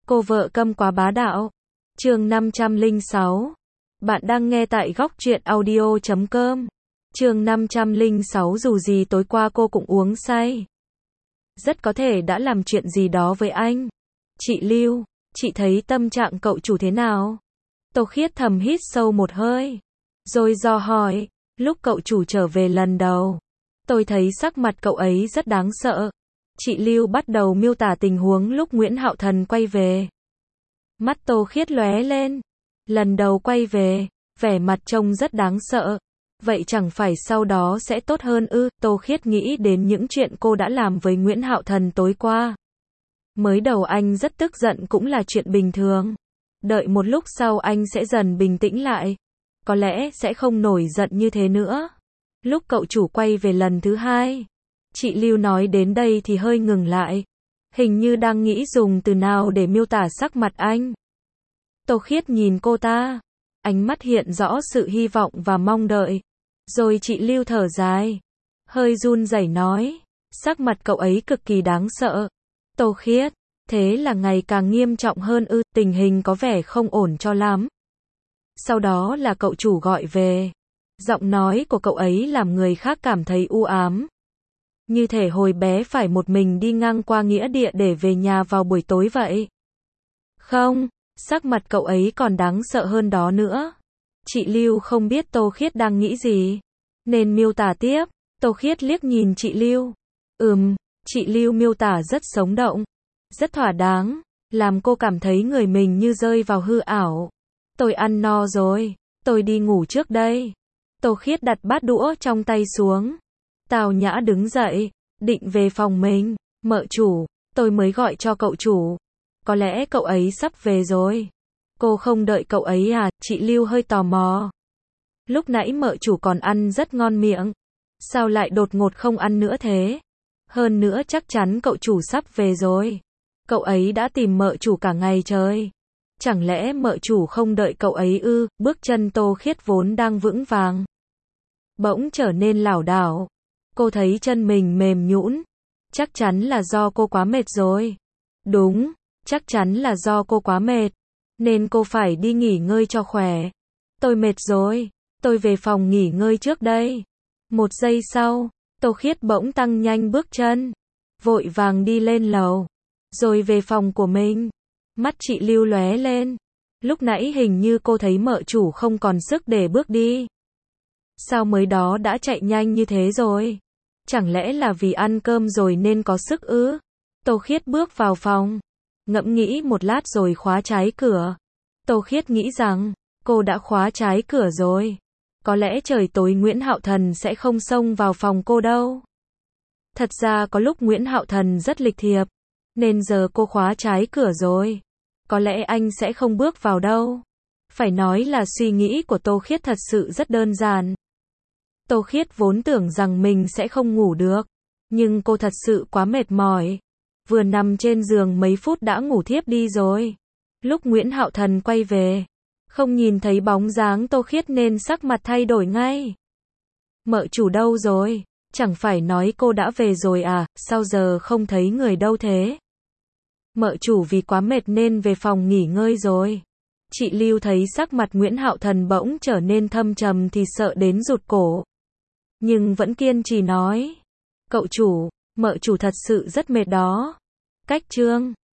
Cô vợ câm quá bá đạo. Chương 506. Bạn đang nghe tại góc truyện audio.com. Chương 506. Dù gì tối qua cô cũng uống say. Rất có thể đã làm chuyện gì đó với anh. Chị Lưu, chị thấy tâm trạng cậu chủ thế nào? Tô Khiết thầm hít sâu một hơi. Rồi dò hỏi, lúc cậu chủ trở về lần đầu, tôi thấy sắc mặt cậu ấy rất đáng sợ. Chị Lưu bắt đầu miêu tả tình huống lúc Nguyễn Hạo Thần quay về. Mắt Tô Khiết lóe lên. Lần đầu quay về, vẻ mặt trông rất đáng sợ. Vậy chẳng phải sau đó sẽ tốt hơn ư? Tô Khiết nghĩ đến những chuyện cô đã làm với Nguyễn Hạo Thần tối qua. Mới đầu anh rất tức giận cũng là chuyện bình thường. Đợi một lúc sau anh sẽ dần bình tĩnh lại. Có lẽ sẽ không nổi giận như thế nữa. Lúc cậu chủ quay về lần thứ hai, chị Lưu nói đến đây thì hơi ngừng lại. Hình như đang nghĩ dùng từ nào để miêu tả sắc mặt anh. Tô Khiết nhìn cô ta. Ánh mắt hiện rõ sự hy vọng và mong đợi. Rồi chị Lưu thở dài. Hơi run rẩy nói. Sắc mặt cậu ấy cực kỳ đáng sợ. Tô Khiết. Thế là ngày càng nghiêm trọng hơn ư? Tình hình có vẻ không ổn cho lắm. Sau đó là cậu chủ gọi về. Giọng nói của cậu ấy làm người khác cảm thấy u ám. Như thể hồi bé phải một mình đi ngang qua nghĩa địa để về nhà vào buổi tối vậy. Không, sắc mặt cậu ấy còn đáng sợ hơn đó nữa. Chị Lưu không biết Tô Khiết đang nghĩ gì, nên miêu tả tiếp. Tô Khiết liếc nhìn chị Lưu. Chị Lưu miêu tả rất sống động, rất thỏa đáng, làm cô cảm thấy người mình như rơi vào hư ảo. Tôi ăn no rồi, tôi đi ngủ trước đây. Tô Khiết đặt bát đũa trong tay xuống. Tào Nhã đứng dậy, định về phòng mình. Mợ chủ, tôi mới gọi cho cậu chủ. Có lẽ cậu ấy sắp về rồi. Cô không đợi cậu ấy à? Chị Lưu hơi tò mò. Lúc nãy mợ chủ còn ăn rất ngon miệng. Sao lại đột ngột không ăn nữa thế? Hơn nữa chắc chắn cậu chủ sắp về rồi. Cậu ấy đã tìm mợ chủ cả ngày trời. Chẳng lẽ mợ chủ không đợi cậu ấy ư? Bước chân Tô Khiết vốn đang vững vàng, bỗng trở nên lảo đảo. Cô thấy chân mình mềm nhũn. Chắc chắn là do cô quá mệt rồi. Đúng, chắc chắn là do cô quá mệt. Nên cô phải đi nghỉ ngơi cho khỏe. Tôi mệt rồi. Tôi về phòng nghỉ ngơi trước đây. Một giây sau, Tô Khiết bỗng tăng nhanh bước chân. Vội vàng đi lên lầu. Rồi về phòng của mình. Mắt chị Lưu lóe lên. Lúc nãy hình như cô thấy mợ chủ không còn sức để bước đi. Sao mới đó đã chạy nhanh như thế rồi? Chẳng lẽ là vì ăn cơm rồi nên có sức ư? Tô Khiết bước vào phòng. Ngẫm nghĩ một lát rồi khóa trái cửa. Tô Khiết nghĩ rằng, cô đã khóa trái cửa rồi. Có lẽ trời tối Nguyễn Hạo Thần sẽ không xông vào phòng cô đâu. Thật ra có lúc Nguyễn Hạo Thần rất lịch thiệp. Nên giờ cô khóa trái cửa rồi. Có lẽ anh sẽ không bước vào đâu. Phải nói là suy nghĩ của Tô Khiết thật sự rất đơn giản. Tô Khiết vốn tưởng rằng mình sẽ không ngủ được. Nhưng cô thật sự quá mệt mỏi. Vừa nằm trên giường mấy phút đã ngủ thiếp đi rồi. Lúc Nguyễn Hạo Thần quay về, không nhìn thấy bóng dáng Tô Khiết nên sắc mặt thay đổi ngay. Mợ chủ đâu rồi? Chẳng phải nói cô đã về rồi à? Sao giờ không thấy người đâu thế? Mợ chủ vì quá mệt nên về phòng nghỉ ngơi rồi. Chị Lưu thấy sắc mặt Nguyễn Hạo Thần bỗng trở nên thâm trầm thì sợ đến rụt cổ. Nhưng vẫn kiên trì nói. Cậu chủ, mợ chủ thật sự rất mệt đó. Cách chương